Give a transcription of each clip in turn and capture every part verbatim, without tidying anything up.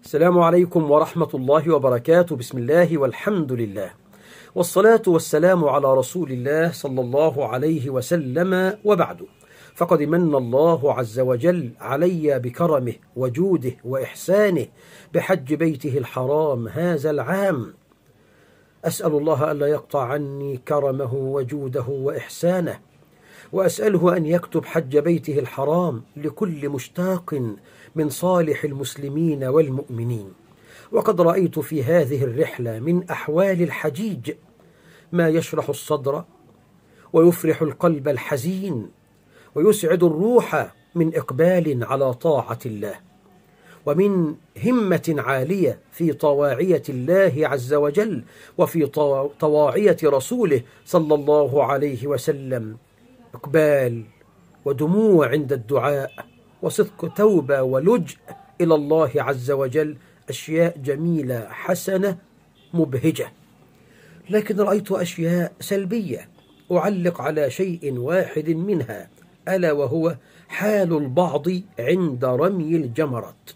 السلام عليكم ورحمة الله وبركاته. بسم الله والحمد لله، والصلاة والسلام على رسول الله صلى الله عليه وسلم، وبعد. فقد من الله عز وجل علي بكرمه وجوده وإحسانه بحج بيته الحرام هذا العام. أسأل الله ألا يقطع عني كرمه وجوده وإحسانه، وأسأله أن يكتب حج بيته الحرام لكل مشتاق من صالح المسلمين والمؤمنين. وقد رأيت في هذه الرحلة من أحوال الحجيج ما يشرح الصدر ويفرح القلب الحزين ويسعد الروح من إقبال على طاعة الله، ومن همة عالية في طواعية الله عز وجل وفي طواعية رسوله صلى الله عليه وسلم. إقبال ودموع عند الدعاء وصدق توبة ولجأ إلى الله عز وجل، أشياء جميلة حسنة مبهجة. لكن رأيت أشياء سلبية أعلق على شيء واحد منها، ألا وهو حال البعض عند رمي الجمرات.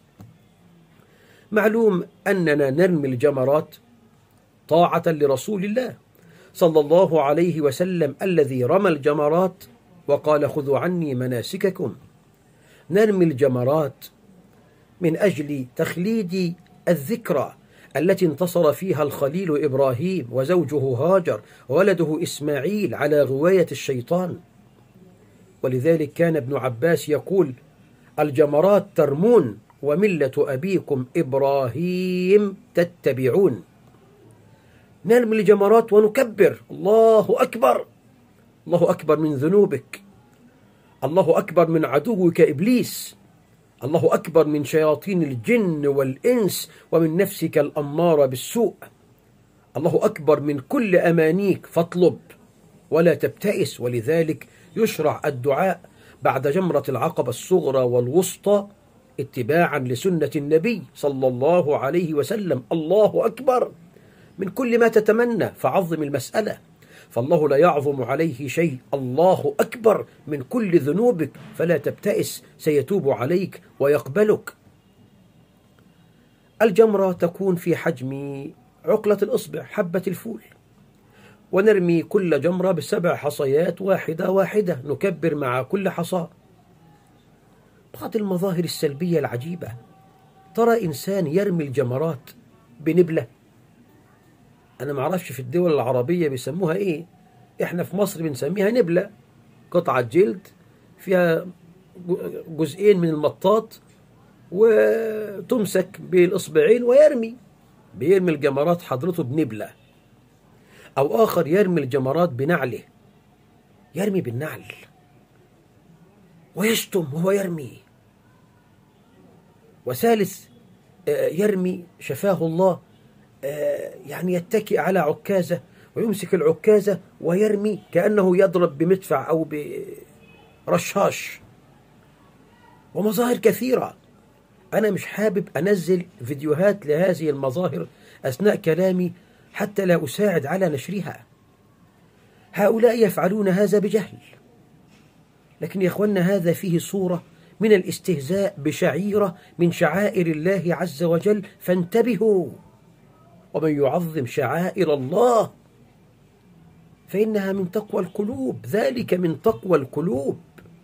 معلوم أننا نرمي الجمرات طاعة لرسول الله صلى الله عليه وسلم الذي رمى الجمرات وقال: خذوا عني مناسككم. نرمي الجمرات من أجل تخليد الذكرى التي انتصر فيها الخليل إبراهيم وزوجه هاجر وولده إسماعيل على غواية الشيطان. ولذلك كان ابن عباس يقول: الجمرات ترمون وملة أبيكم إبراهيم تتبعون. نرمي الجمرات ونكبر: الله أكبر، الله أكبر من ذنوبك، الله أكبر من عدوك إبليس، الله أكبر من شياطين الجن والإنس ومن نفسك الأمارة بالسوء، الله أكبر من كل أمانيك، فاطلب ولا تبتئس. ولذلك يشرع الدعاء بعد جمرة العقبة الصغرى والوسطى اتباعا لسنة النبي صلى الله عليه وسلم: الله أكبر من كل ما تتمنى، فعظم المسألة، فالله لا يعظم عليه شيء. الله أكبر من كل ذنوبك، فلا تبتئس، سيتوب عليك ويقبلك. الجمرة تكون في حجم عقلة الإصبع، حبة الفول، ونرمي كل جمرة بسبع حصيات واحدة واحدة، نكبر مع كل حصاة. بعض المظاهر السلبية العجيبة، ترى إنسان يرمي الجمرات بنبلة. أنا ما أعرفش في الدول العربية بيسموها إيه، إحنا في مصر بنسميها نبلة، قطعة جلد فيها جزئين من المطاط وتمسك بالإصبعين ويرمي. بيرمي الجمرات حضرته بنبلة. أو آخر يرمي الجمرات بنعله، يرمي بالنعل ويشتم وهو يرمي. وثالث يرمي شفاه الله، يعني يتكئ على عكازة ويمسك العكازة ويرمي كأنه يضرب بمدفع أو برشاش. ومظاهر كثيرة. أنا مش حابب أنزل فيديوهات لهذه المظاهر أثناء كلامي حتى لا أساعد على نشرها. هؤلاء يفعلون هذا بجهل، لكن يا أخوانا هذا فيه صورة من الاستهزاء بشعيرة من شعائر الله عز وجل، فانتبهوا. ومن يعظم شعائر الله فإنها من تقوى القلوب، ذلك من تقوى القلوب.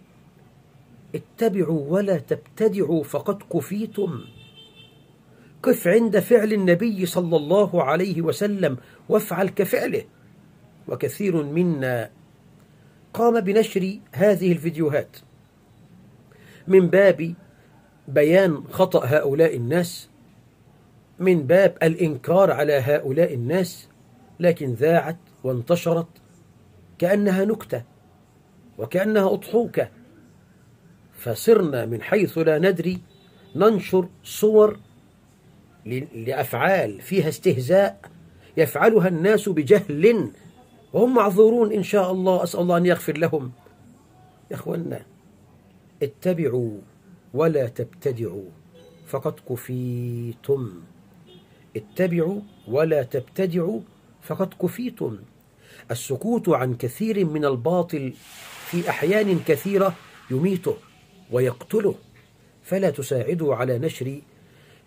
اتبعوا ولا تبتدعوا فقد كفيتم. قف عند فعل النبي صلى الله عليه وسلم وافعل كفعله. وكثير منا قام بنشر هذه الفيديوهات من باب بيان خطأ هؤلاء الناس، من باب الإنكار على هؤلاء الناس، لكن ذاعت وانتشرت كأنها نكتة وكأنها أضحوكة، فصرنا من حيث لا ندري ننشر صور لأفعال فيها استهزاء يفعلها الناس بجهل، وهم معذورون إن شاء الله، أسأل الله أن يغفر لهم. يا أخوانا اتبعوا ولا تبتدعوا فقد كفيتم. اتبعوا ولا تبتدعوا فقد كفيتم. السكوت عن كثير من الباطل في أحيان كثيرة يميته ويقتله، فلا تساعدوا على نشر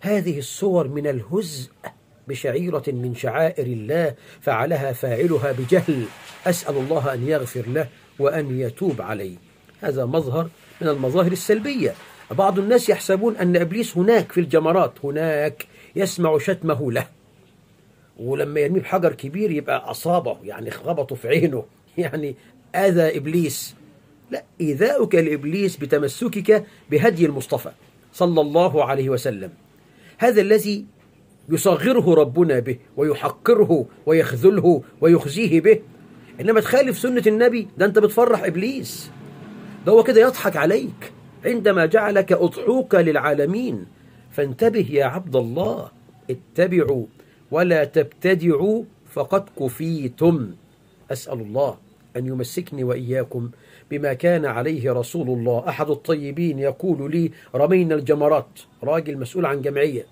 هذه الصور من الهزء بشعيرة من شعائر الله فعلها فاعلها بجهل، أسأل الله أن يغفر له وأن يتوب عليه. هذا مظهر من المظاهر السلبية. بعض الناس يحسبون أن إبليس هناك في الجمرات، هناك يسمع شتمه له، ولما يرميه بحجر كبير يبقى أصابه، يعني خبطه في عينه، يعني أذى إبليس. لا، إيذاؤك لإبليس بتمسكك بهدي المصطفى صلى الله عليه وسلم، هذا الذي يصغره ربنا به ويحقره ويخذله ويخزيه به. إنما تخالف سنة النبي، ده أنت بتفرح إبليس، ده هو كده يضحك عليك عندما جعلك أضحوك للعالمين. فانتبه يا عبد الله، اتبعوا ولا تبتدعوا فقد كفيتم. أسأل الله أن يمسكني وإياكم بما كان عليه رسول الله. أحد الطيبين يقول لي: رمينا الجمرات، راجل مسؤول عن جمعية،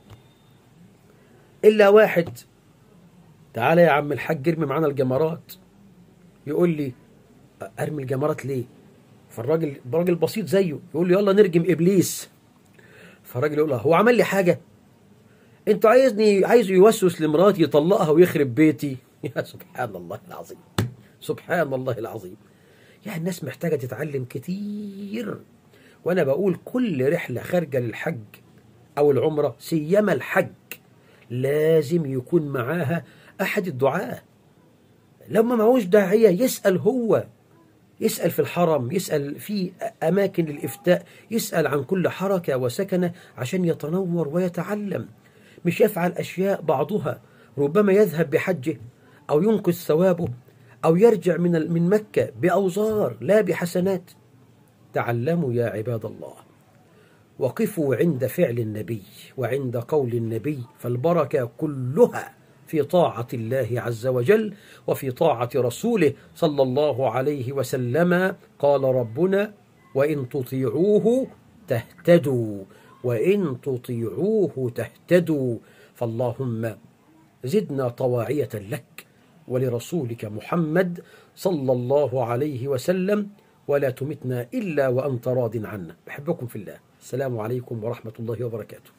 إلا واحد تعالى يا عم الحاج ارمي معانا الجمرات. يقول لي: أرمي الجمرات ليه؟ فالراجل راجل بسيط زيه يقول لي: يلا نرجم إبليس. فالراجل يقول له: هو عمل لي حاجة؟ أنت عايزني عايزه يوسوس لمراتي يطلقها ويخرب بيتي؟ يا سبحان الله العظيم، سبحان الله العظيم. يعني الناس محتاجة تتعلم كتير. وأنا بقول كل رحلة خارجة للحج أو العمرة، سيما الحج، لازم يكون معاها أحد الدعاة. لما معهوش داعية يسأل، هو يسأل في الحرم، يسأل في أماكن الإفتاء، يسأل عن كل حركة وسكنة عشان يتنور ويتعلم. مش يفعل أشياء بعضها ربما يذهب بحجه أو ينقذ ثوابه أو يرجع من من مكة بأوزار لا بحسنات. تعلموا يا عباد الله، وقفوا عند فعل النبي وعند قول النبي، فالبركة كلها في طاعة الله عز وجل وفي طاعة رسوله صلى الله عليه وسلم. قال ربنا: وإن تطيعوه تهتدوا، وإن تطيعوه تهتدوا. فاللهم زدنا طواعية لك ولرسولك محمد صلى الله عليه وسلم، ولا تمتنا إلا وأنت راض عنا. أحبكم في الله. السلام عليكم ورحمة الله وبركاته.